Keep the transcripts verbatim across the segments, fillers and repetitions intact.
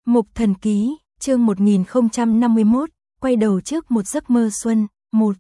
Mục Thần Ký, chương một nghìn không trăm năm mươi mốt, quay đầu trước một giấc mơ xuân, một.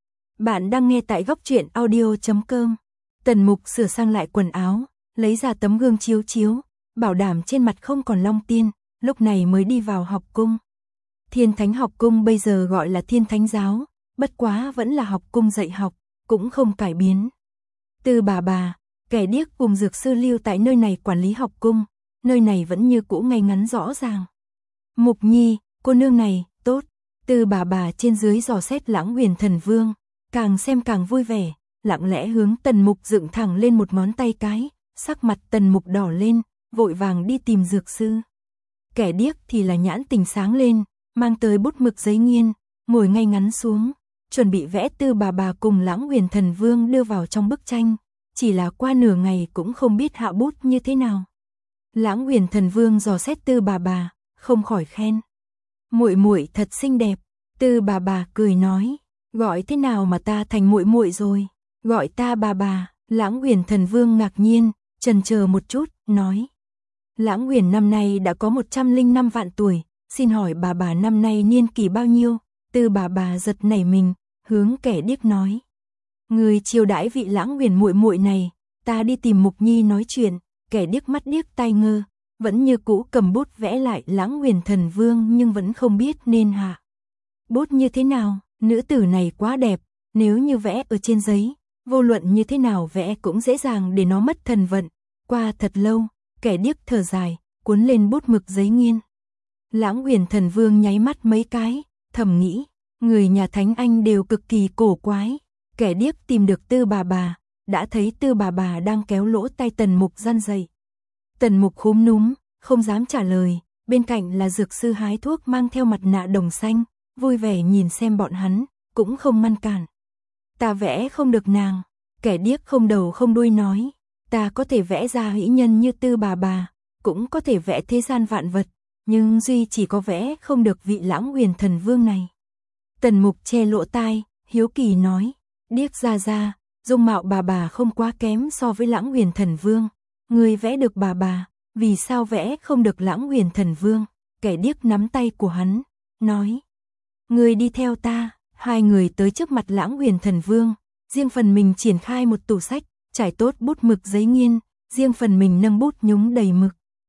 Bạn đang nghe tại góc truyện audio chấm com. Tần Mục sửa sang lại quần áo, lấy ra tấm gương chiếu chiếu, bảo đảm trên mặt không còn long tiên, lúc này mới đi vào học cung. Thiên Thánh học cung bây giờ gọi là Thiên Thánh giáo, bất quá vẫn là học cung dạy học, cũng không cải biến. Từ bà bà, kẻ điếc cùng dược sư lưu tại nơi này quản lý học cung, nơi này vẫn như cũ ngay ngắn rõ ràng. Mục Nhi, cô nương này, tốt. Từ bà bà trên dưới dò xét Lãng Huyền Thần Vương, càng xem càng vui vẻ, lặng lẽ hướng Tần Mục dựng thẳng lên một ngón tay cái, sắc mặt Tần Mục đỏ lên, vội vàng đi tìm dược sư. Kẻ điếc thì là nhãn tình sáng lên, mang tới bút mực giấy nghiên, ngồi ngay ngắn xuống, chuẩn bị vẽ Từ bà bà cùng Lãng Huyền Thần Vương đưa vào trong bức tranh, chỉ là qua nửa ngày cũng không biết hạ bút như thế nào. Lãng Huyền Thần Vương dò xét Từ bà bà, không khỏi khen: "Muội muội thật xinh đẹp." Từ bà bà cười nói: "Gọi thế nào mà ta thành muội muội rồi?" "Gọi ta bà bà." Lãng Huyền Thần Vương ngạc nhiên, chần chờ một chút, nói: "Lãng Huyền năm nay đã có một trăm linh năm vạn tuổi, xin hỏi bà bà năm nay niên kỷ bao nhiêu?" Từ bà bà giật nảy mình, hướng kẻ điếc nói: "Người chiêu đãi vị Lãng Huyền muội muội này, ta đi tìm Mục Nhi nói chuyện." Kẻ điếc mắt điếc tai ngơ, vẫn như cũ cầm bút vẽ lại Lãng Huyền Thần Vương nhưng vẫn không biết nên hạ bút như thế nào. Nữ tử này quá đẹp, nếu như vẽ ở trên giấy, vô luận như thế nào vẽ cũng dễ dàng để nó mất thần vận. Qua thật lâu, kẻ điếc thở dài, cuốn lên bút mực giấy nghiên. Lãng Huyền Thần Vương nháy mắt mấy cái, thầm nghĩ, người nhà Thánh Anh đều cực kỳ cổ quái. Kẻ điếc tìm được Từ bà bà, đã thấy Từ bà bà đang kéo lỗ tai Tần Mục răn dậy. Tần Mục khúm núm, không dám trả lời, bên cạnh là dược sư hái thuốc mang theo mặt nạ đồng xanh, vui vẻ nhìn xem bọn hắn, cũng không ngăn cản. "Ta vẽ không được nàng." Kẻ điếc không đầu không đuôi nói: "Ta có thể vẽ ra mỹ nhân như Từ bà bà, cũng có thể vẽ thế gian vạn vật, nhưng duy chỉ có vẽ không được vị Lãng Huyền Thần Vương này." Tần Mục che lỗ tai, hiếu kỳ nói: "Điếc ra ra, dung mạo bà bà không quá kém so với Lãng Huyền Thần Vương. Người vẽ được bà bà, vì sao vẽ không được Lãng Huyền Thần Vương?" Kẻ điếc nắm tay của hắn, nói: "Người đi theo ta." Hai người tới trước mặt Lãng Huyền Thần Vương, riêng phần mình triển khai một tủ sách, trải tốt bút mực giấy nghiên, riêng phần mình nâng bút nhúng đầy mực.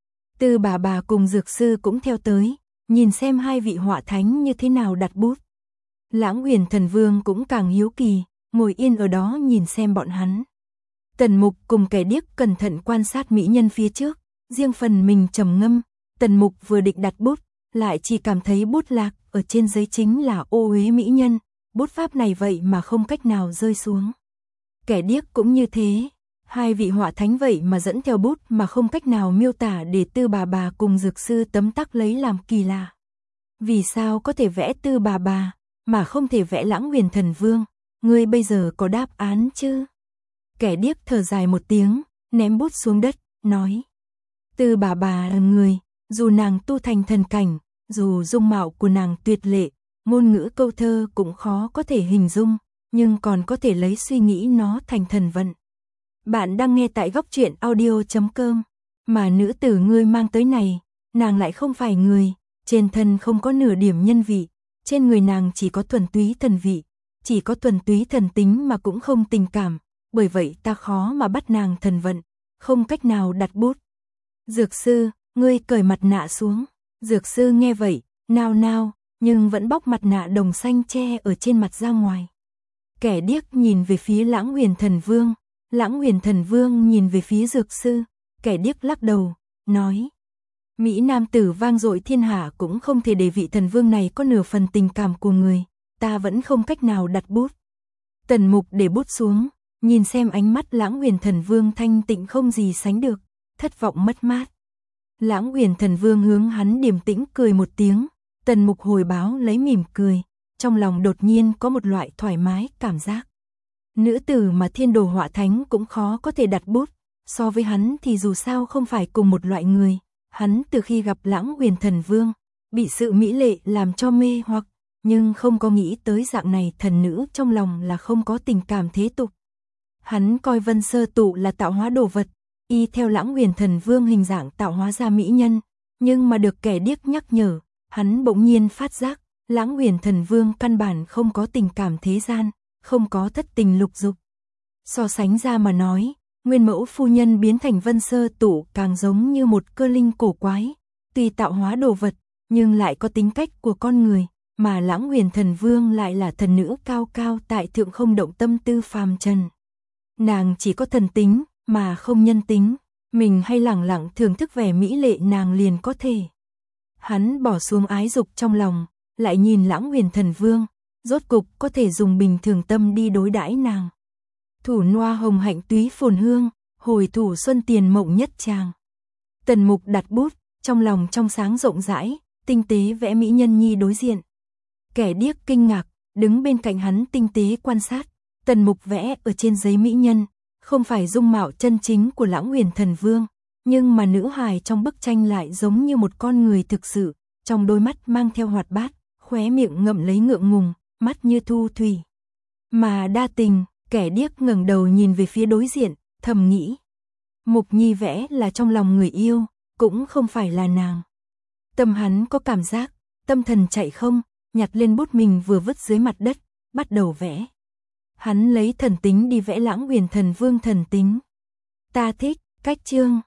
Từ bà bà cùng dược sư cũng theo tới, nhìn xem hai vị họa thánh như thế nào đặt bút. Lãng Huyền Thần Vương cũng càng hiếu kỳ, ngồi yên ở đó nhìn xem bọn hắn. Tần Mục cùng kẻ điếc cẩn thận quan sát mỹ nhân phía trước, riêng phần mình trầm ngâm. Tần Mục vừa định đặt bút, lại chỉ cảm thấy bút lạc ở trên giấy chính là ô uế mỹ nhân, bút pháp này vậy mà không cách nào rơi xuống. Kẻ điếc cũng như thế, hai vị họa thánh vậy mà dẫn theo bút mà không cách nào miêu tả để Từ bà bà cùng dược sư tấm tắc lấy làm kỳ lạ. Vì sao có thể vẽ Từ bà bà mà không thể vẽ Lãng Huyền Thần Vương? Ngươi bây giờ có đáp án chứ? Kẻ điếc thở dài một tiếng, ném bút xuống đất, nói: "Từ bà bà là người, dù nàng tu thành thần cảnh, dù dung mạo của nàng tuyệt lệ, ngôn ngữ câu thơ cũng khó có thể hình dung, nhưng còn có thể lấy suy nghĩ nó thành thần vận." Bạn đang nghe tại góc truyện audio chấm com. Mà nữ tử ngươi mang tới này, nàng lại không phải người, trên thân không có nửa điểm nhân vị, trên người nàng chỉ có thuần túy thần vị, chỉ có thuần túy thần tính mà cũng không tình cảm, bởi vậy ta khó mà bắt nàng thần vận, không cách nào đặt bút. "Dược sư, ngươi cởi mặt nạ xuống." Dược sư nghe vậy, nao nao, nhưng vẫn bóc mặt nạ đồng xanh che ở trên mặt ra ngoài. Kẻ điếc nhìn về phía Lãng Huyền Thần Vương, Lãng Huyền Thần Vương nhìn về phía dược sư, kẻ điếc lắc đầu, nói: "Mỹ nam tử vang dội thiên hạ cũng không thể để vị thần vương này có nửa phần tình cảm của người, ta vẫn không cách nào đặt bút." Tần Mục để bút xuống, nhìn xem ánh mắt Lãng Huyền Thần Vương thanh tịnh không gì sánh được, thất vọng mất mát. Lãng Huyền Thần Vương hướng hắn điềm tĩnh cười một tiếng, Tần Mục hồi báo lấy mỉm cười, trong lòng đột nhiên có một loại thoải mái cảm giác. Nữ tử mà Thiên Đồ họa thánh cũng khó có thể đặt bút, so với hắn thì dù sao không phải cùng một loại người. Hắn từ khi gặp Lãng Huyền Thần Vương, bị sự mỹ lệ làm cho mê hoặc, nhưng không có nghĩ tới dạng này thần nữ trong lòng là không có tình cảm thế tục. Hắn coi Vân Sơ Tụ là tạo hóa đồ vật, y theo Lãng Huyền Thần Vương hình dạng tạo hóa ra mỹ nhân, Nhưng mà được kẻ điếc nhắc nhở, hắn bỗng nhiên phát giác, Lãng Huyền Thần Vương căn bản không có tình cảm thế gian, không có thất tình lục dục. So sánh ra mà nói, Nguyên Mẫu phu nhân biến thành Vân Sơ Tụ càng giống như một cơ linh cổ quái, tuy tạo hóa đồ vật, nhưng lại có tính cách của con người, mà Lãng Huyền Thần Vương lại là thần nữ cao cao tại thượng không động tâm tư phàm trần. Nàng chỉ có thần tính, mà không nhân tính, mình hay lẳng lặng thưởng thức vẻ mỹ lệ nàng liền có thể. Hắn bỏ xuống ái dục trong lòng, lại nhìn Lãng Huyền Thần Vương, rốt cục có thể dùng bình thường tâm đi đối đãi nàng. Thủ noa hồng hạnh túy phồn hương, hồi thủ xuân tiền mộng nhất tràng. Tần Mục đặt bút, trong lòng trong sáng rộng rãi, tinh tế vẽ mỹ nhân nhi đối diện. Kẻ điếc kinh ngạc, đứng bên cạnh hắn tinh tế quan sát. Tần Mục vẽ ở trên giấy mỹ nhân, không phải dung mạo chân chính của Lãng Huyền Thần Vương, nhưng mà nữ hài trong bức tranh lại giống như một con người thực sự, trong đôi mắt mang theo hoạt bát, khóe miệng ngậm lấy ngượng ngùng, mắt như thu thủy. Mà đa tình, kẻ điếc ngẩng đầu nhìn về phía đối diện, thầm nghĩ. Mục Nhi vẽ là trong lòng người yêu, cũng không phải là nàng. Tâm hắn có cảm giác, tâm thần chạy không, nhặt lên bút mình vừa vứt dưới mặt đất, bắt đầu vẽ. Hắn lấy thần tính đi vẽ Lãng Huyền Thần Vương thần tính. Ta thích, cách chương.